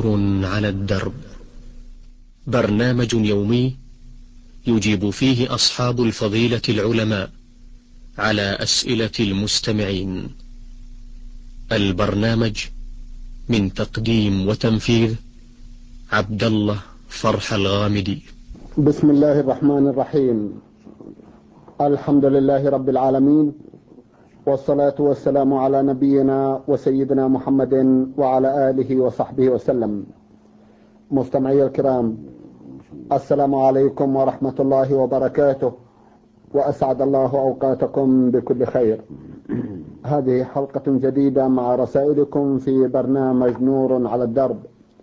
نور على الدرب، برنامج يومي يجيب فيه أصحاب الفضيلة العلماء على أسئلة المستمعين. البرنامج من تقديم وتنفيذ عبد الله فرح الغامدي. بسم الله الرحمن الرحيم. الحمد لله رب العالمين، والصلاة والسلام على نبينا وسيدنا محمد وعلى آله وصحبه وسلم. مستمعي الكرام، السلام عليكم ورحمة الله وبركاته، وأسعد الله أوقاتكم بكل خير. هذه حلقة جديدة مع رسائلكم في برنامج نور على الدرب.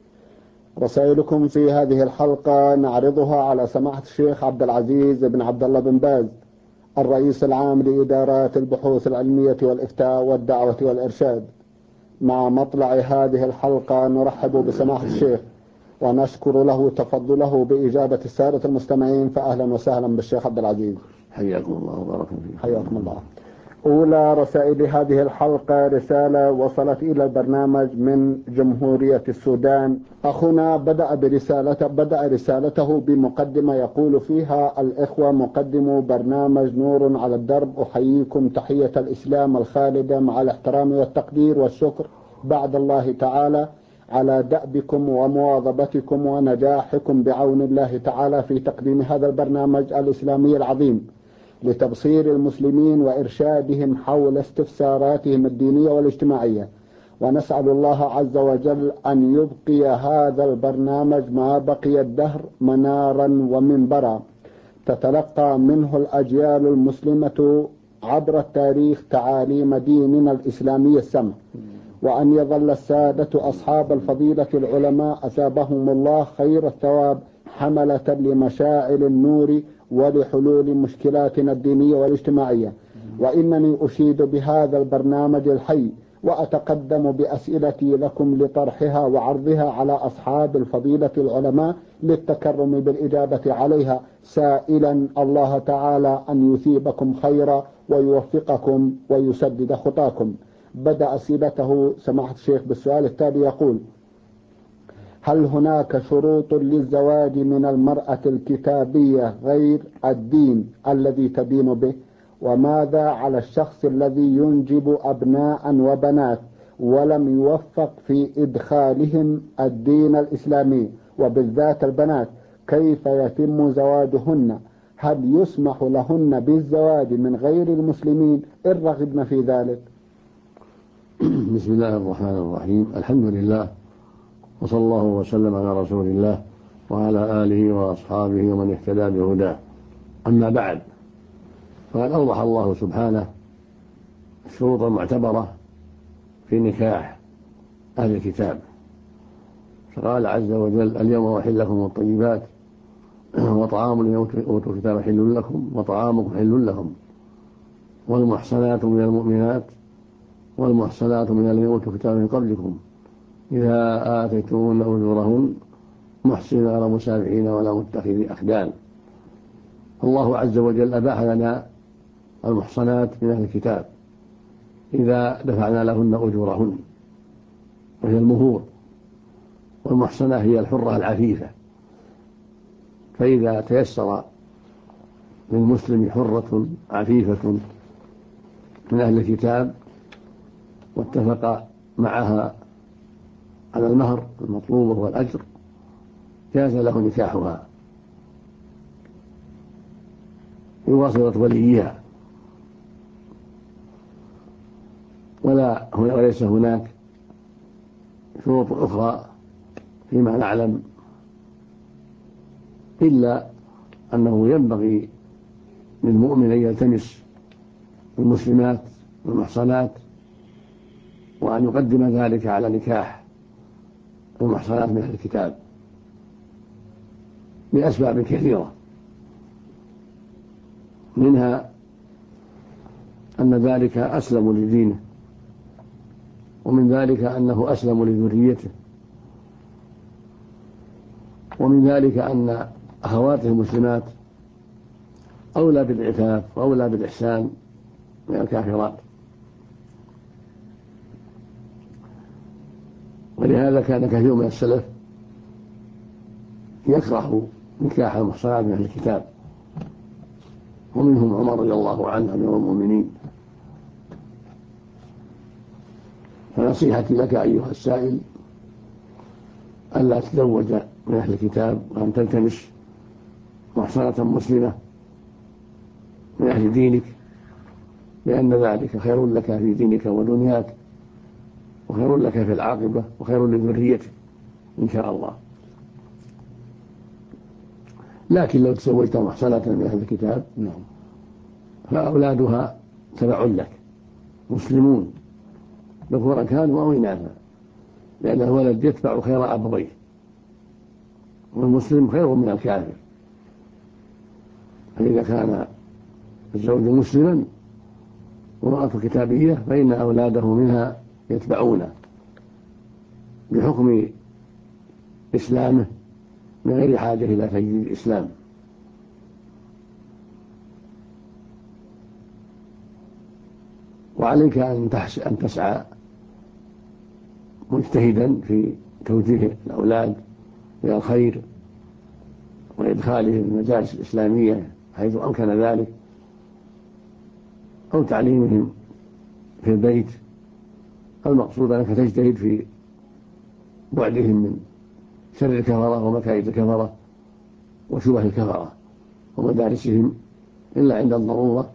رسائلكم في هذه الحلقة نعرضها على سماحة الشيخ عبد العزيز بن عبد الله بن باز، الرئيس العام لإدارات البحوث العلمية والإفتاء والدعوة والإرشاد. مع مطلع هذه الحلقة نرحب بسماحة الشيخ ونشكر له تفضله بإجابة السادة المستمعين، فأهلا وسهلا بالشيخ عبد العزيز. حياكم الله وبارك فيكم. حياكم الله. أولى رسائل هذه الحلقة رسالة وصلت إلى البرنامج من جمهورية السودان. أخونا بدأ رسالته بمقدمة يقول فيها: الإخوة مقدمو برنامج نور على الدرب، أحييكم تحية الإسلام الخالدة مع الاحترام والتقدير والشكر بعد الله تعالى على دأبكم ومواظبتكم ونجاحكم بعون الله تعالى في تقديم هذا البرنامج الإسلامي العظيم لتبصير المسلمين وإرشادهم حول استفساراتهم الدينية والاجتماعية. ونسأل الله عز وجل أن يبقي هذا البرنامج ما بقي الدهر منارا ومنبرا تتلقى منه الأجيال المسلمة عبر التاريخ تعاليم ديننا الإسلامي السمح، وأن يظل السادة أصحاب الفضيلة العلماء أثابهم الله خير الثواب حملة لمشاعل النور ولحلول مشكلاتنا الدينية والاجتماعية. وإنني أشيد بهذا البرنامج الحي وأتقدم بأسئلتي لكم لطرحها وعرضها على أصحاب الفضيلة العلماء للتكرم بالإجابة عليها، سائلا الله تعالى أن يثيبكم خيرا ويوفقكم ويسدد خطاكم. بدأ أسئلته سماحة الشيخ بالسؤال التالي يقول: هل هناك شروط للزواج من المرأة الكتابية غير الدين الذي تدين به؟ وماذا على الشخص الذي ينجب أبناء وبنات ولم يوفق في إدخالهم الدين الإسلامي وبالذات البنات، كيف يتم زواجهن؟ هل يسمح لهن بالزواج من غير المسلمين إن رغبن في ذلك؟ بسم الله الرحمن الرحيم. الحمد لله، وصلى الله وسلم على رسول الله وعلى آله وأصحابه ومن اهتدى بهداه. أما بعد، فقد أوضح الله سبحانه الشروط المعتبرة في نكاح أهل الكتاب، فقال عز وجل: اليوم أحل لكم الطيبات وطعام الذين أوتوا الكتاب حل لكم وطعامكم حل لهم والمحصنات من المؤمنات والمحصنات من الذين أوتوا الكتاب من قبلكم إذا آتيتموهن أجورهن محسنين غير مسافحين ولا متخذي أخدان. الله عز وجل أباح لنا المحصنات من أهل الكتاب إذا دفعنا لهن أجورهن، وهي المهور، والمحصنة هي الحرة العفيفة. فإذا تيسر للمسلم حرة عفيفة من أهل الكتاب واتفق معها على المهر المطلوب والأجر، جاز له نكاحها بواسطة وليها، وليس هناك شروط أخرى فيما نعلم، إلا أنه ينبغي للمؤمن أن يلتمس المسلمات والمحصنات وأن يقدم ذلك على نكاح المحصنات من أهل الكتاب لأسباب كثيرة، منها أن ذلك أسلم لدينه، ومن ذلك أنه أسلم لذريته، ومن ذلك أن أخواته المسلمات أولى بالعفاف وأولى بالإحسان من الكافرات. ولهذا كان كثير من السلف يكره نكاح المحصنات من أهل الكتاب، ومنهم عمر رضي الله عنه أمير المؤمنين. فنصيحتي لك أيها السائل ألا تتزوج من أهل الكتاب، وأن تلتمس محصنة مسلمة من أهل دينك، لأن ذلك خير لك في دينك ودنياك، وخير لك في العاقبة، وخير لذريتك إن شاء الله. لكن لو تزوجت محصنة من أهل الكتاب فأولادها تبع لك مسلمون ذكورا كانوا أو إناثا، لأن الولد يتبع خير أبويه، والمسلم خير من الكافر. فإذا كان الزوج مسلما وامرأة كتابية فإن أولاده منها يتبعونه بحكم إسلامه من غير حاجة إلى تجديد الإسلام. وعليك أن تسعى مجتهدا في توجيه الأولاد إلى الخير وإدخالهم المدارس الإسلامية حيث أمكن ذلك، أو تعليمهم في البيت. المقصود أنك تجتهد في بعدهم من شر الكفرة ومكائد الكفرة وشبه الكفرة ومدارسهم إلا عند الضرورة،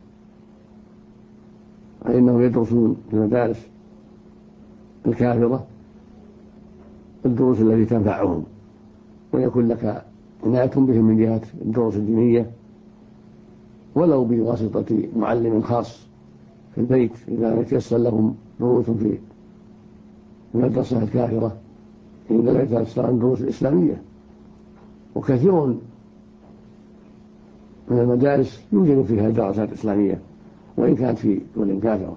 فإنهم يدرسون في المدارس الكافرة الدروس التي تنفعهم، ويكون لك عناية بهم من جهة الدروس الدينية ولو بواسطة معلم خاص في البيت إذا يتيسر لهم دروس في المدرسة الكافرة إذا لا يتيسر دروس الإسلامية. وكثير من المدارس يوجد فيها دراسات إسلامية وإن كانت في دول كافرة.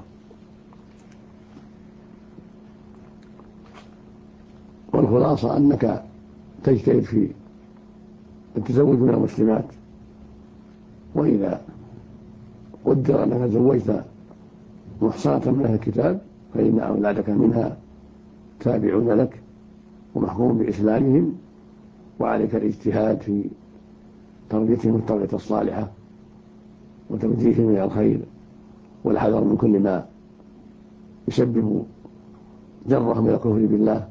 والخلاصة أنك تجتهد في التزوج من المسلمات، وإذا قدر أنك تزوجت محصنة من أهل الكتاب فإن أولادك منها تابعون لك ومحكوم بإسلامهم، وعليك الاجتهاد في تربيتهم التربية الصالحة وتوجيههم إلى الخير، والحذر من كل ما يسبب جرهم إلى الكفر بالله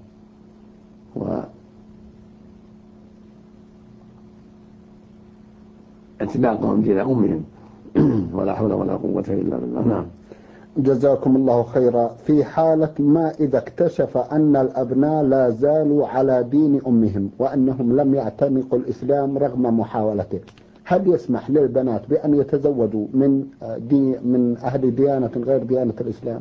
واعتناقهم دين أمهم. ولا حول ولا قوة إلا بالله. نعم. جزاكم الله خيرا. في حالة ما إذا اكتشف أن الأبناء لا زالوا على دين أمهم وأنهم لم يعتنقوا الإسلام رغم محاولته، هل يسمح للبنات بأن يتزوجوا من أهل ديانة غير ديانة الإسلام؟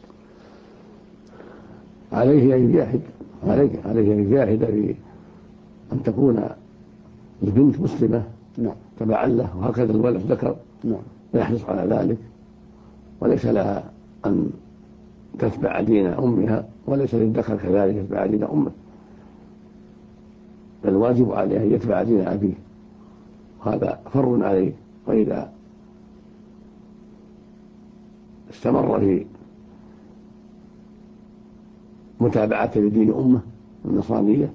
عليه أن يجاهد في أن تكون البنت مسلمة تبعا له، وهكذا الولد ذكر يحرص على ذلك، وليس لها أن تتبع دين أمها، وليس للذكر كذلك يتبع دين أمه، بل واجب عليه أن يتبع دين أبيه، هذا فر عليه. وإذا استمر في متابعة لدين أمه النصرانية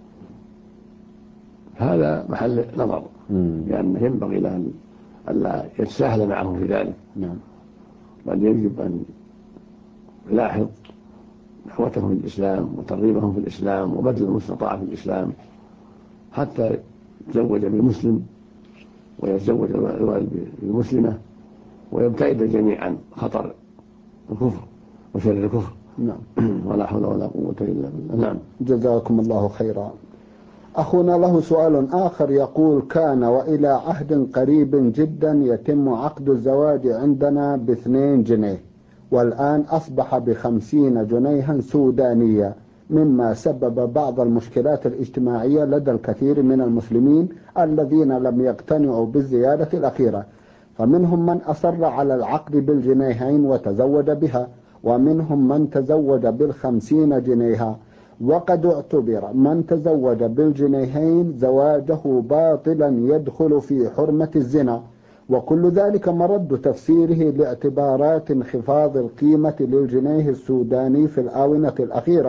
هذا محل نظر، لأنه ينبغي له ألا يتساهل معهم في ذلك، بل يجب أن يلاحظ دعوتهم في الإسلام وترغيبهم في الإسلام وبذل المستطاع في الإسلام حتى يتزوج بالمسلم ويتزوج الولد بالمسلمة ويبتعد جميعا خطر الكفر وشر الكفر. ولا حول ولا قوة إلا بالله. جزاكم الله خيرا. أخونا له سؤال آخر يقول: كان وإلى عهد قريب جدا يتم عقد الزواج عندنا ب2 جنيه، والآن أصبح ب50 جنيها سودانية، مما سبب بعض المشكلات الاجتماعية لدى الكثير من المسلمين الذين لم يقتنعوا بالزيادة الأخيرة، فمنهم من أصر على العقد بالجنيهين وتزوج بها، ومنهم من تزوج بال50 جنيها، وقد اعتبر من تزوج بالجنيهين زواجه باطلا يدخل في حرمة الزنا، وكل ذلك مرد تفسيره لاعتبارات انخفاض القيمة للجنيه السوداني في الآونة الأخيرة،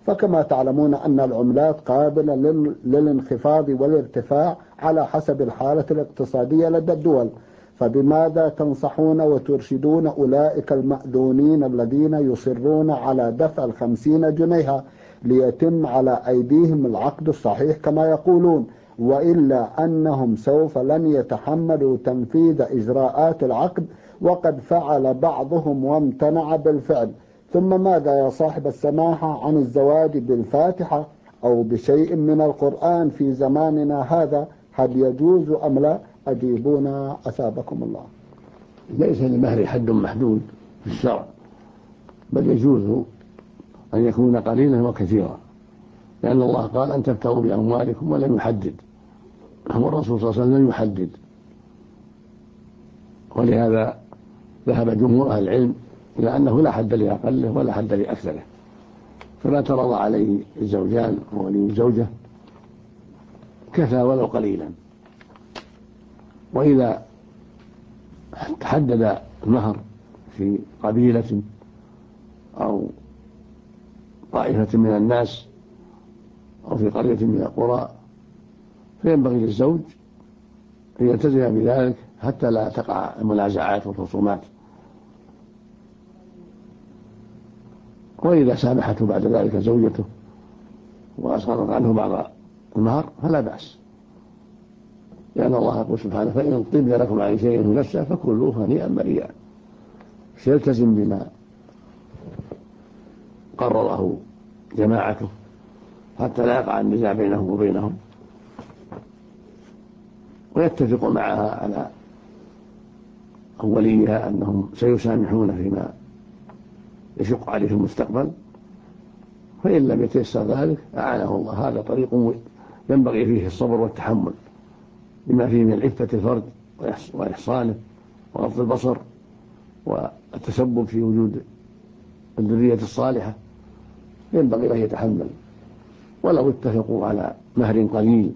فكما تعلمون أن العملات قابلة للانخفاض والارتفاع على حسب الحالة الاقتصادية لدى الدول، فبماذا تنصحون وترشدون أولئك المأذونين الذين يصرون على دفع 50 جنيها ليتم على أيديهم العقد الصحيح كما يقولون، وإلا أنهم سوف لن يتحملوا تنفيذ إجراءات العقد، وقد فعل بعضهم وامتنع بالفعل؟ ثم ماذا يا صاحب السماحة عن الزواج بالفاتحة أو بشيء من القرآن في زماننا هذا؟ هل يجوز أم لا؟ أجيبونا أثابكم الله. ليس للمهر حد محدود في الشرع، بل يجوز أن يكون قليلا وكثيرا، لأن الله قال أن تبتغوا بأموالكم ولم يحدد، والرسول صلى الله عليه وسلم لم يحدد، ولهذا ذهب جمهور أهل العلم إلى أنه لا حد لأقله ولا حد لأكثره، فما ترضى عليه الزوجان وولي الزوجة كفى ولو قليلا. وإذا تحدد المهر في قبيلة أو طائفة من الناس أو في قرية من القرى فينبغي للزوج أن يلتزم بذلك حتى لا تقع المنازعات والخصومات. وإذا سامحته بعد ذلك زوجته وأسقطت عنه بعض المهر فلا بأس، لأن الله يقول سبحانه: فإن طبن لكم عن شيء من نفسه فكلوه هنيئا مريئا. سيلتزم بما قرره جماعته حتى لا يقع النزاع بينهم وبينهم، ويتفق معها على وليها أنهم سيسامحون فيما يشق عليه في المستقبل، فإن لم يتيسر ذلك أعانه الله. هذا طريق ينبغي فيه الصبر والتحمل لما فيه من عفة الفرد وإحصانه وغض البصر والتسبب في وجود الذرية الصالحة، ينبغي أن يتحمل. ولو اتفقوا على مهر قليل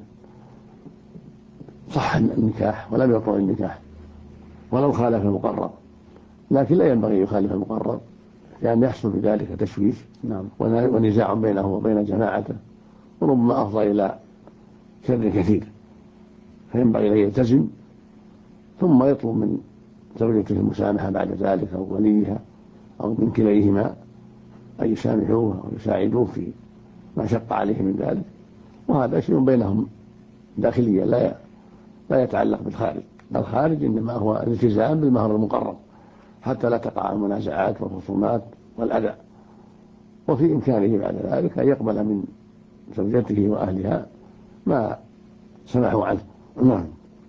صح النكاح ولم يبطل النكاح ولو خالف المقرر، لكن لا ينبغي يخالف المقرر، لأن يحصل بذلك تشويش ونزاع بينه وبين جماعته، وربما أفضى إلى شر كثير. فينبغي أن يلتزم ثم يطلب من زوجته المسامحة بعد ذلك أو وليها أو من كليهما أن يسامحوه أو يساعدوه في ما شق عليه من ذلك، وهذا شيء بينهم داخليا لا يتعلق بالخارج. الخارج إنما هو الالتزام بالمهر المقرر حتى لا تقع المنازعات والخصومات والأذى، وفي إمكانه بعد ذلك أن يقبل من زوجته وأهلها ما سمحوا عنه. نعم.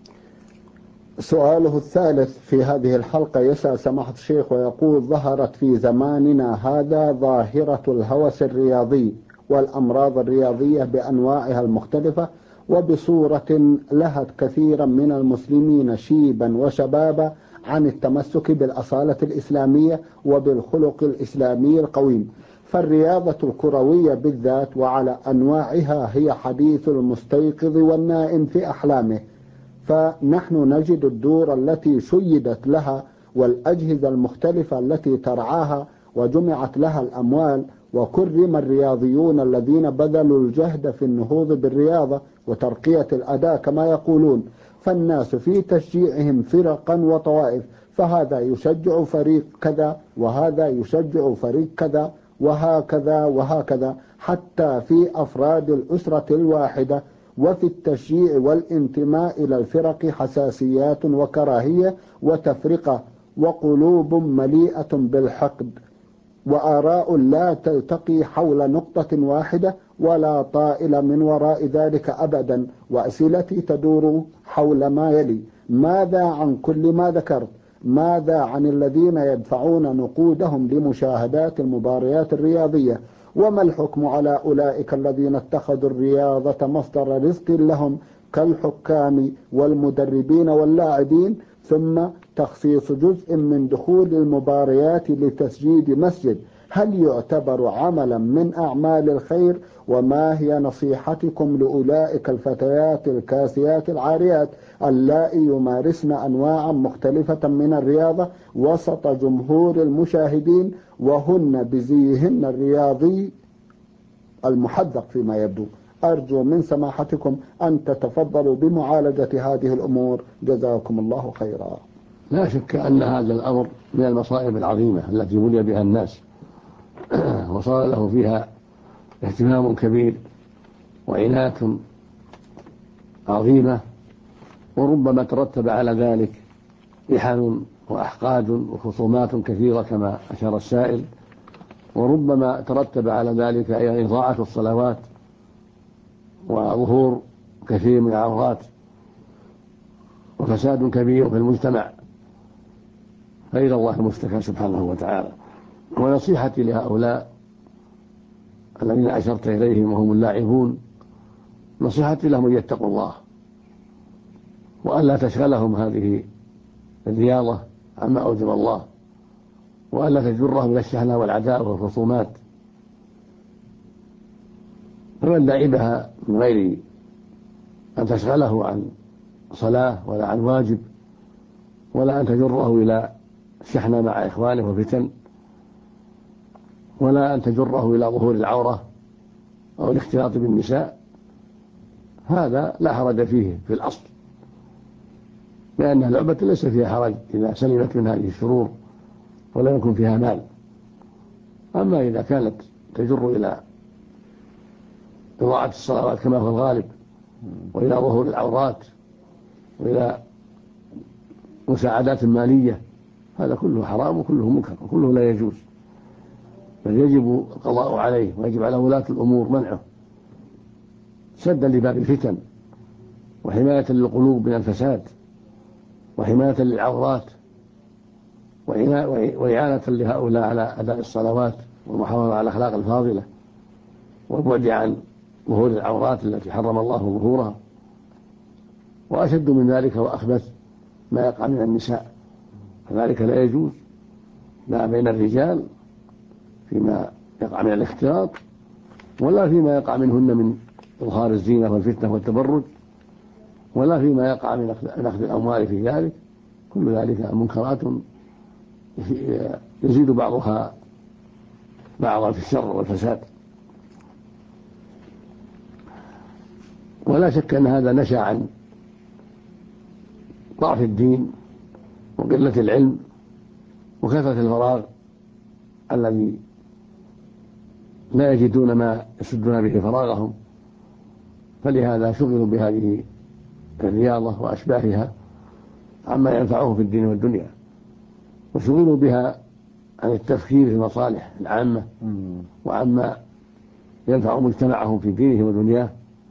سؤاله الثالث في هذه الحلقة يسأل سماحة الشيخ ويقول: ظهرت في زماننا هذا ظاهرة الهوس الرياضي والأمراض الرياضية بأنواعها المختلفة، وبصورة لهت كثيرا من المسلمين شيبا وشبابا عن التمسك بالأصالة الإسلامية وبالخلق الإسلامي القويم. فالرياضة الكروية بالذات وعلى أنواعها هي حديث المستيقظ والنائم في أحلامه، فنحن نجد الدور التي شيدت لها والأجهزة المختلفة التي ترعاها وجمعت لها الأموال، وكرم الرياضيون الذين بذلوا الجهد في النهوض بالرياضة وترقية الأداء كما يقولون، فالناس في تشجيعهم فرقا وطوائف، فهذا يشجع فريق كذا وهذا يشجع فريق كذا وهكذا وهكذا، حتى في أفراد الأسرة الواحدة. وفي التشجيع والانتماء إلى الفرق حساسيات وكراهية وتفرقة وقلوب مليئة بالحقد، وآراء لا تلتقي حول نقطة واحدة ولا طائل من وراء ذلك أبدا. وأسئلتي تدور حول ما يلي: ماذا عن كل ما ذكرت؟ ماذا عن الذين يدفعون نقودهم لمشاهدات المباريات الرياضية؟ وما الحكم على أولئك الذين اتخذوا الرياضة مصدر رزق لهم كالحكام والمدربين واللاعبين، ثم تخصيص جزء من دخول المباريات لتسجيد مسجد؟ هل يعتبر عملا من أعمال الخير؟ وما هي نصيحتكم لأولئك الفتيات الكاسيات العاريات اللائي يمارسن أنواعا مختلفة من الرياضة وسط جمهور المشاهدين وهن بزيهن الرياضي المحذق فيما يبدو. أرجو من سماحتكم أن تتفضلوا بمعالجة هذه الأمور، جزاكم الله خيرا. لا شك أن هذا الأمر من المصائب العظيمة التي بلي بها الناس وصار له فيها اهتمام كبير وعناية عظيمة، وربما ترتب على ذلك إحن وأحقاد وخصومات كثيرة كما أشار السائل، وربما ترتب على ذلك أيضا إضاعة الصلوات وظهور كثير من العورات وفساد كبير في المجتمع، فإلى الله المشتكى سبحانه وتعالى. ونصيحتي لهؤلاء الذين أشرت إليهم وهم اللاعبون، نصيحتي لهم أن يتقوا الله وأن لا تشغلهم هذه الرياضة عما أوجب الله، وأن لا تجرهم إلى الشحنة والعداء والخصومات. فمن لعبها من غير أن تشغله عن صلاة ولا عن واجب ولا أن تجره إلى الشحنة مع إخوانه وفتن ولا أن تجره إلى ظهور العورة أو الاختلاط بالنساء، هذا لا حرج فيه في الأصل، لأن اللعبة ليس فيها حرج إذا سلمت من هذه الشرور ولا يكون فيها مال. أما إذا كانت تجر إلى إضاعة الصلوات كما هو الغالب وإلى ظهور العورات وإلى مساعدات مالية، هذا كله حرام وكله منكر وكله لا يجوز، بل يجب القضاء عليه ويجب على ولاة الأمور منعه سدا لباب الفتن وحماية للقلوب من الفساد وحماية للعورات وإعانة لهؤلاء على أداء الصلوات والمحافظة على الأخلاق الفاضلة والبعد عن ظهور العورات التي حرم الله ظهورها. وأشد من ذلك وأخبث ما يقع من النساء، فذلك لا يجوز لا بين الرجال فيما يقع من الاختلاط ولا فيما يقع منهن من إظهار الزينة والفتنة والتبرج ولا فيما يقع من أخذ الأموال في ذلك. كل ذلك منكرات يزيد بعضها بعضا في الشر والفساد. ولا شك أن هذا نشأ عن ضعف الدين وقلة العلم وكثرة الفراغ الذي لا يجدون ما يسدون به فراغهم، فلهذا شغلوا بهذه الرياضة وأشباهها عما ينفعهم في الدين والدنيا، وشغلوا بها عن التفكير في المصالح العامة وعما ينفع مجتمعهم في دينه ودنياه،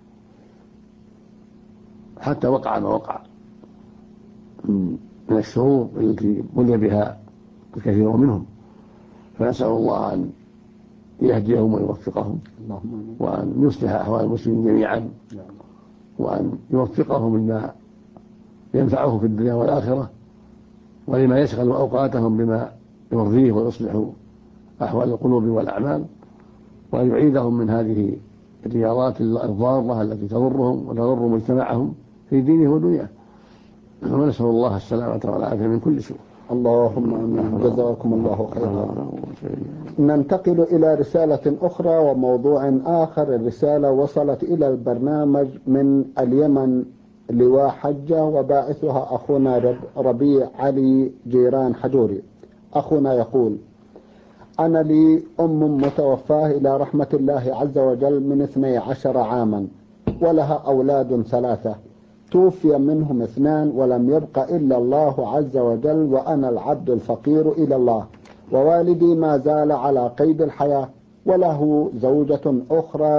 حتى وقع ما وقع من الشرور التي بلي بها الكثير منهم. فنسأل الله أن يهديهم ويوفقهم وأن يصلح أحوال المسلمين جميعا وأن يوفقهم لما ينفعه في الدنيا والآخرة ولما يشغل أوقاتهم بما يرضيه ويصلح أحوال القلوب والأعمال، وأن يعيدهم من هذه الرياضات الضارة التي تضرهم وتضر مجتمعهم في دينه ودنياه. ونسأل الله السلامة والعافية من كل سوء. اللهم آمين. جزاكم الله خيرا. ننتقل إلى رسالة أخرى وموضوع آخر. الرسالة وصلت إلى البرنامج من اليمن لواء حجة، وباعثها أخونا ربيع علي جيران حجوري. أخونا يقول: أنا لي أم متوفاة إلى رحمة الله عز وجل من 12 عاما، ولها أولاد 3، توفي منهم 2 ولم يبق إلا الله عز وجل، وأنا العبد الفقير إلى الله، ووالدي ما زال على قيد الحياة، وله زوجة أخرى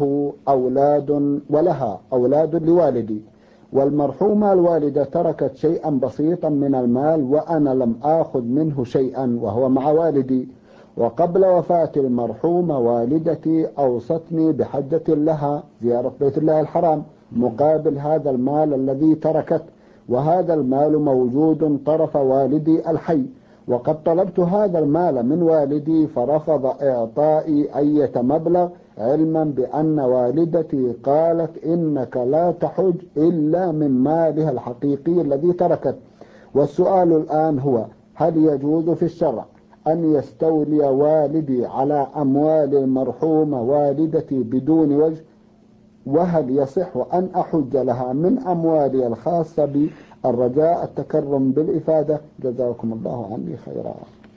ولها أولاد لوالدي، والمرحومة الوالدة تركت شيئا بسيطا من المال وأنا لم آخذ منه شيئا وهو مع والدي. وقبل وفاة المرحومة والدتي أوصتني بحجة لها زيارة بيت الله الحرام مقابل هذا المال الذي تركت، وهذا المال موجود طرف والدي الحي، وقد طلبت هذا المال من والدي فرفض إعطائي أي مبلغ، علما بأن والدتي قالت إنك لا تحج إلا من مالها الحقيقي الذي تركت. والسؤال الآن هو: هل يجوز في الشرع أن يستولي والدي على أموال المرحومة والدتي بدون وجه، وهل يصح أن أحج لها من أموالي الخاصة بي؟ الرجاء التكرم بالإفادة، جزاكم الله عني خيرا.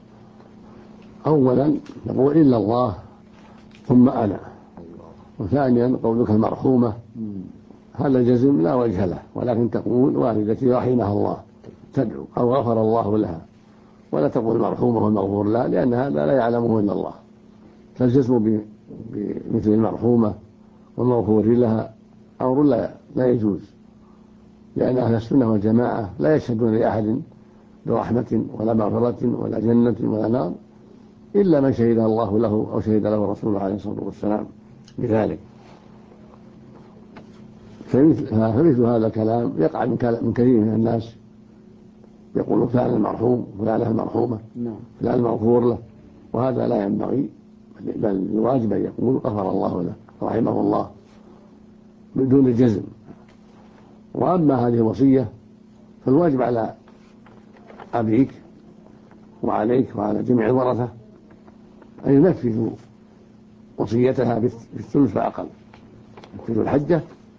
أولا نقول إلا الله ثم أنا، وثانيا قولك المرحومة هذا الجزم لا وجه له، ولكن تقول والدتي رحمها الله تدعو أو غفر الله لها، ولا تقول المرحومة والمغفور لها، لأن هذا لا يعلمه إلا الله. فالجزم بمثل المرحومة والمغفور لها أمر لا يجوز، لأن أهل السنة والجماعة لا يشهدون لأحد برحمة ولا مغفرة ولا جنة ولا نار إلا من شهد الله له أو شهد له رسوله عليه الصلاة والسلام بذلك. فمثل هذا الكلام يقع من كثير من الناس، يقول فلان المرحوم فلانة المرحومة فلان المغفور له، وهذا لا ينبغي، بل الواجب أن يقول غفر الله له رحمه الله بدون الجزم. وأما هذه الوصية فالواجب على أبيك وعليك وعلى جميع الورثة أن ينفذوا وصيتها بالثلث فأقل، ينفذوا الحجة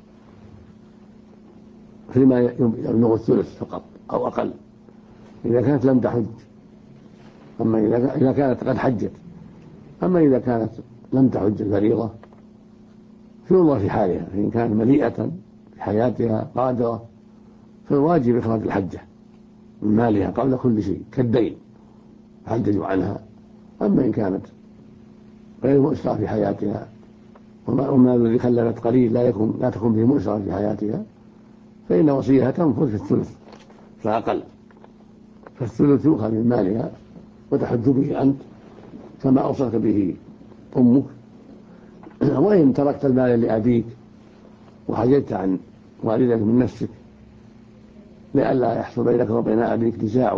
فيما يبلغ الثلث فقط أو أقل إذا كانت لم تحج، أما إذا كانت قد حجت. أما إذا كانت لم تحج الفريضة فينظر في حالها، فإن كانت مليئة في حياتها قادرة فالواجب إخراج الحجة من مالها قبل كل شيء كالدين حجج عنها. أما إن كانت غير مؤسرة في حياتها وما الذي خلفت قليل لا تكون به مؤسرة في حياتها فإن وصيها تنفذ في الثلث فأقل، فالثلث يؤخذ من مالها وتحج به أنت كما أوصلت به أمك. وإن تركت المال لأبيك وحججت عن والدك من نفسك لئلا يحصل بينك وبين أبيك نزاع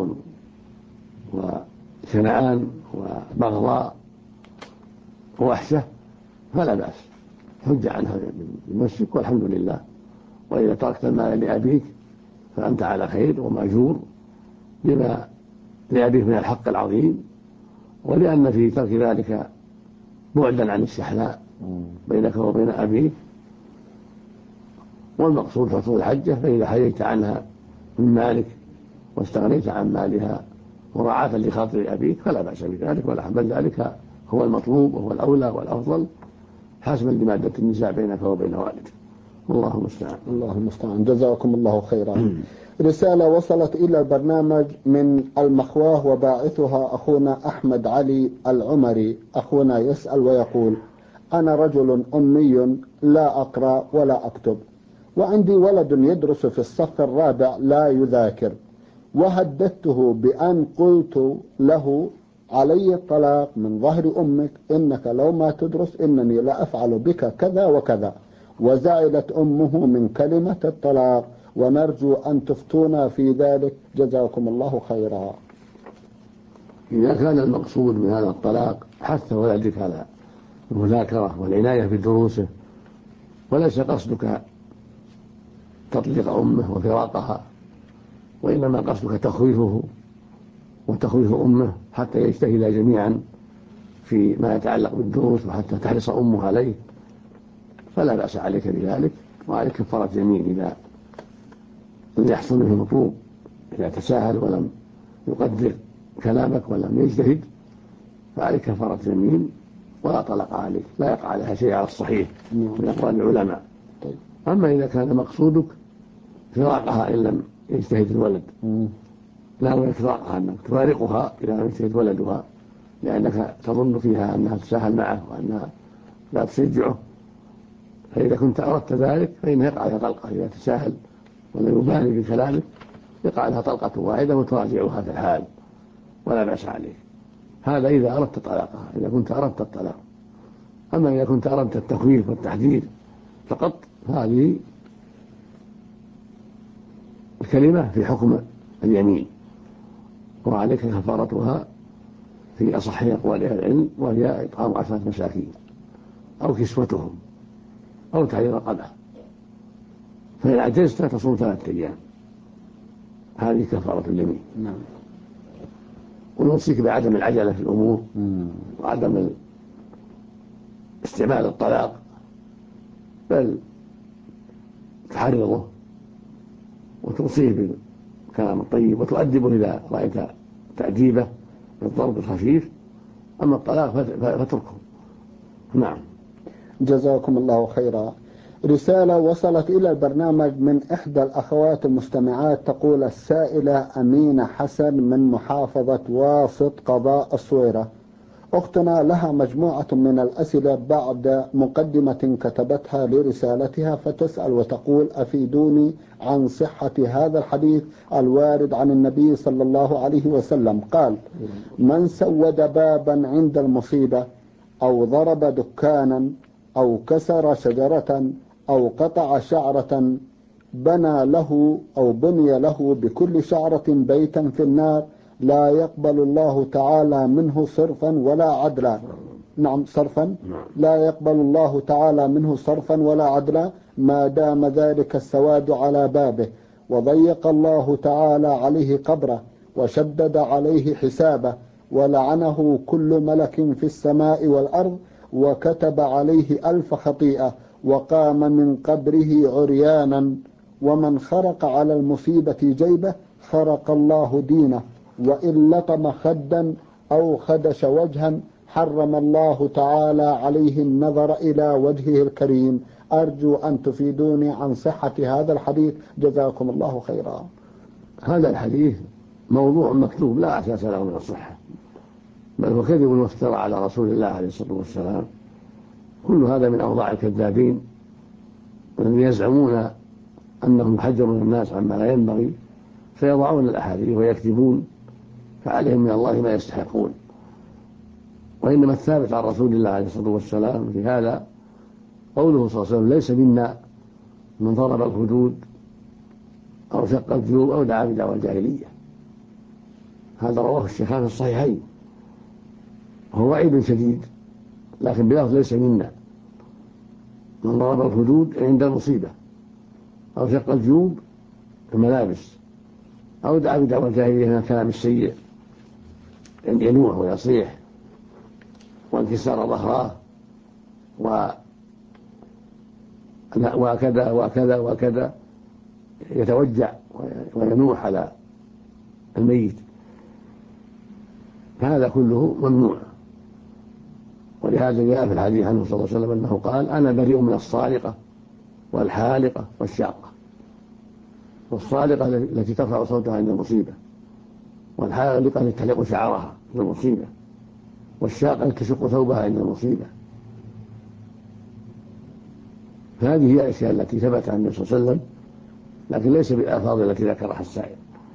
وشنعان وبغضاء ووحشة فلا بأس، حج عنها بنفسك والحمد لله. وإذا تركت المال لأبيك فأنت على خير ومأجور لما لأبيك من الحق العظيم، ولأن في ترك ذلك بعدا عن الشحناء بينك وبين أبيك، والمقصود حصول الحجة. فإذا حججت عنها من مالك واستغنيت عن مالها مراعاة لخاطر أبيك فلا بأس بذلك ولا حرج، بل ذلك هو المطلوب وهو الأولى والأفضل حسبا لمادة النزاع بينك وبين والدك. الله المستعان. الله المستعان، جزاكم الله خيرا. رسالة وصلت إلى البرنامج من المخواه وباعثها أخونا أحمد علي العمري. أخونا يسأل ويقول: أنا رجل أمي لا أقرأ ولا أكتب، وعندي ولد يدرس في الصف الرابع لا يذاكر، وهددته بأن قلت له علي الطلاق من ظهر أمك، إنك لو ما تدرس إنني لا أفعل بك كذا وكذا، وزعلت أمه من كلمة الطلاق، ونرجو أن تفتونا في ذلك جزاكم الله خيرا. إذا كان المقصود من هذا الطلاق حث ولدك على المذاكرة والعناية بدروسه وليس قصدك تطليق أمه وفراقها، وإنما قصدك تخويفه وتخويف أمه حتى يجتهدا جميعا فيما يتعلق بالدروس وحتى تحرص أمه عليه، فلا بأس عليك بذلك، وعليك كفارة يمين إذا لم يحصل منه المطلوب، إذا تساهل ولم يقدر كلامك ولم يجتهد فعليك كفارة يمين ولا طلق عليك، لا يقع عليها شيء على الصحيح من أقوال العلماء. أما إذا كان مقصودك فراقها إن لم يجتهد الولد، لا فراقها أنك تفارقها إذا لم يجتهد ولدها لأنك تظن فيها أنها تساهل معه وأنها لا تشجعه، فإذا كنت أردت ذلك فإنه يقع لها طلقة إذا تساهل ولا يبالي بكلامك، يقع لها طلقة واحدة وتراجعها في الحال ولا بأس عليه. هذا إذا أردت طلاقها، إذا كنت أردت الطلاق. أما إذا كنت أردت التخويف والتحذير فقط هذه الكلمة في حكم اليمين، وعليك كفارتها في أصح أقوال أهل العلم، وهي إطعام 10 مساكين أو كسوتهم أو تحرير رقبة، فإن عجزت تصوم 3 أيام، هذه كفارة اليمين. نعم. ونوصيك بعدم العجلة في الأمور وعدم استعمال الطلاق، بل تحرضه وتوصيه بالكلام الطيب وتؤدبه إذا رأيت تأديبه بالضرب الخفيف. أما الطلاق فاتركه. نعم. جزاكم الله خيرا. رسالة وصلت إلى البرنامج من إحدى الأخوات المستمعات، تقول السائلة أمينة حسن من محافظة واسط قضاء الصويرة: أختنا لها مجموعة من الأسئلة بعد مقدمة كتبتها لرسالتها، فتسأل وتقول: أفيدوني عن صحة هذا الحديث الوارد عن النبي صلى الله عليه وسلم قال: من سود بابا عند المصيبة أو ضرب دكانا أو كسر شجرة أو قطع شعرة بنى له أو بني له بكل شعرة بيتا في النار لا يقبل الله تعالى منه صرفا ولا عدلا. نعم صرفا. لا يقبل الله تعالى منه صرفا ولا عدلا ما دام ذلك السواد على بابه، وضيق الله تعالى عليه قبره وشدد عليه حسابه ولعنه كل ملك في السماء والأرض وكتب عليه 1000 خطيئة وقام من قبره عريانا. ومن خرق على المصيبة جيبه خرق الله دينه، وإن لطم خدا أو خدش وجها حرم الله تعالى عليه النظر إلى وجهه الكريم. أرجو أن تفيدوني عن صحة هذا الحديث، جزاكم الله خيرا. هذا الحديث موضوع مكتوب لا أساس له من الصحة، بل هو كذب وافترى على رسول الله عليه الصلاة والسلام. كل هذا من أوضاع الكذابين الذين يزعمون أنهم يحذرون الناس عما لا ينبغي فيضعون الأحاديث ويكذبون، فعليهم من الله ما يستحقون. وإنما الثابت عن رسول الله عليه الصلاة والسلام في هذا قوله صلى الله عليه وسلم: ليس منا من ضرب الخدود أو شق الجيوب أو دعا بدعوى الجاهلية. هذا رواه الشيخان في الصحيحين، وهو وعيد شديد، لكن بلفظ ليس منا. من ضرب الخدود عند المصيبة أو شق الجيوب الملابس أو دعا بدعوى الجاهلية من الكلام السيء أن ينوح ويصيح وانكسار ظهراه وكذا وكذا وكذا، يتوجع وينوح على الميت، فهذا كله ممنوع. ولهذا جاء في الحديث عنه صلى الله عليه وسلم أنه قال: أنا بريء من الصالقة والحالقة والشاقة. والصالقة التي ترفع صوتها عند المصيبة، والحالقة التي تحلق شعرها عند المصيبة، والشاقة التي تشق ثوبها عند المصيبة. فهذه هي الأشياء التي ثبت عن النبي صلى الله عليه وسلم، لكن ليس بالألفاظ التي ذكرها السائل.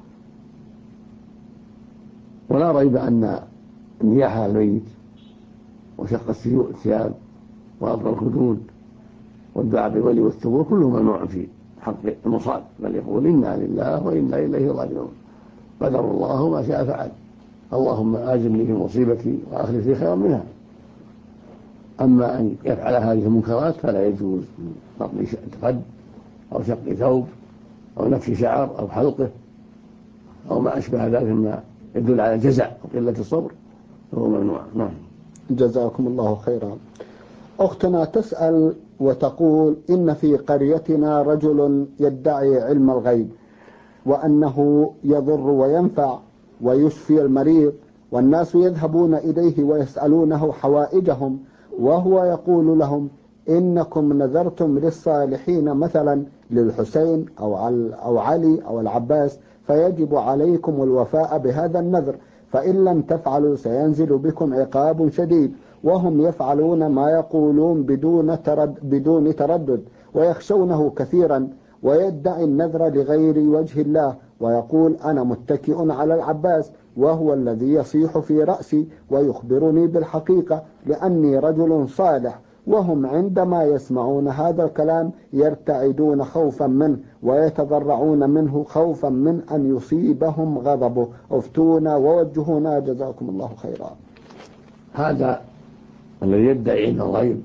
ولا ريب أن النياحة على الميت وشق الثياب وأضرب الخدود والدعاء بالولي والثبور كله ممنوع في حق المصاب، بل يقول: إنا لله وإنا إليه راجعون، قدر الله ما شاء فعل، اللهم آجرني في مصيبتي وأخلف لي خيرا منها. أما أن يفعل هذه المنكرات فلا يجوز، قطع خد أو شق ثوب أو نفش شعر أو حلقه أو ما أشبه ذلك مما يدل على الجزع وقلة الصبر فهو ممنوع. نعم. جزاكم الله خيرا. أختنا تسأل وتقول: إن في قريتنا رجل يدعي علم الغيب وأنه يضر وينفع ويشفي المريض، والناس يذهبون إليه ويسألونه حوائجهم، وهو يقول لهم: إنكم نذرتم للصالحين مثلا للحسين أو علي أو العباس، فيجب عليكم الوفاء بهذا النذر، فإن لم تفعلوا سينزل بكم عقاب شديد. وهم يفعلون ما يقولون بدون تردد ويخشونه كثيرا، ويدعي النذر لغير وجه الله ويقول: أنا متكئ على العباس وهو الذي يصيح في رأسي ويخبرني بالحقيقة لأني رجل صالح. وهم عندما يسمعون هذا الكلام يرتعدون خوفا منه ويتضرعون منه خوفا من أن يصيبهم غضبه. افتونا ووجهونا جزاكم الله خيرا. هذا الذي يدعي علم الغيب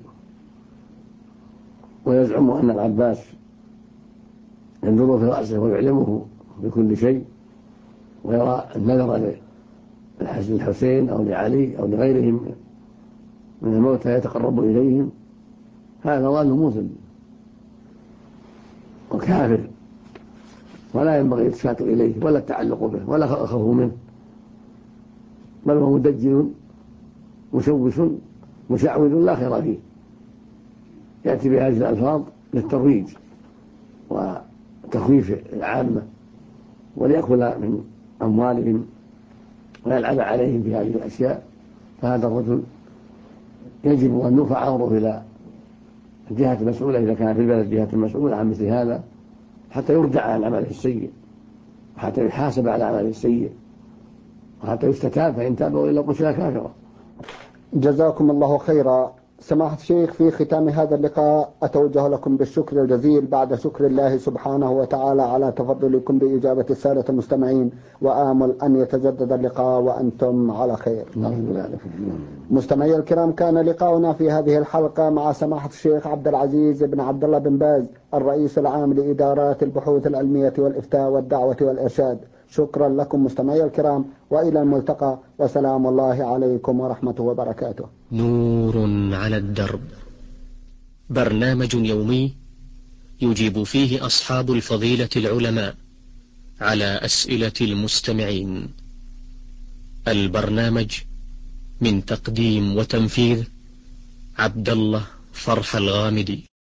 ويزعم أن العباس ينظر في رأسه ويعلمه بكل شيء ويرى النذر الحسين أو لعلي أو لغيرهم من الموتى يتقرب إليهم، هذا ضال مضل وكافر، ولا ينبغي الالتفات إليه ولا التعلق به ولا الخوف منه، بل هو مدجل مشوش مشعوذ لا خير فيه، يأتي بهذه الألفاظ للترويج وتخويف العامة وليأكل من أموالهم ويلعب عليهم في هذه الأشياء. فهذا الرجل يجب أن نرفع أمره إلى الجهة المسؤولة إذا كان في البلد جهة مسؤولة عن مثل هذا، حتى يرجع عن عمله السيء وحتى يحاسب على عمله السيء وحتى يستتاب، فإن تاب وإلا قتل كافرا. جزاكم الله خيرا. سماحة الشيخ، في ختام هذا اللقاء أتوجه لكم بالشكر الجزيل بعد شكر الله سبحانه وتعالى على تفضلكم بإجابة السادة المستمعين، وآمل أن يتجدد اللقاء وأنتم على خير. مستمعي الكرام، كان لقاؤنا في هذه الحلقة مع سماحة الشيخ عبد العزيز بن عبد الله بن باز، الرئيس العام لإدارات البحوث العلمية والإفتاء والدعوة والإرشاد. شكرا لكم مستمعي الكرام، وإلى الملتقى، وسلام الله عليكم ورحمته وبركاته. نور على الدرب، برنامج يومي يجيب فيه أصحاب الفضيلة العلماء على أسئلة المستمعين. البرنامج من تقديم وتنفيذ عبد الله فرح الغامدي.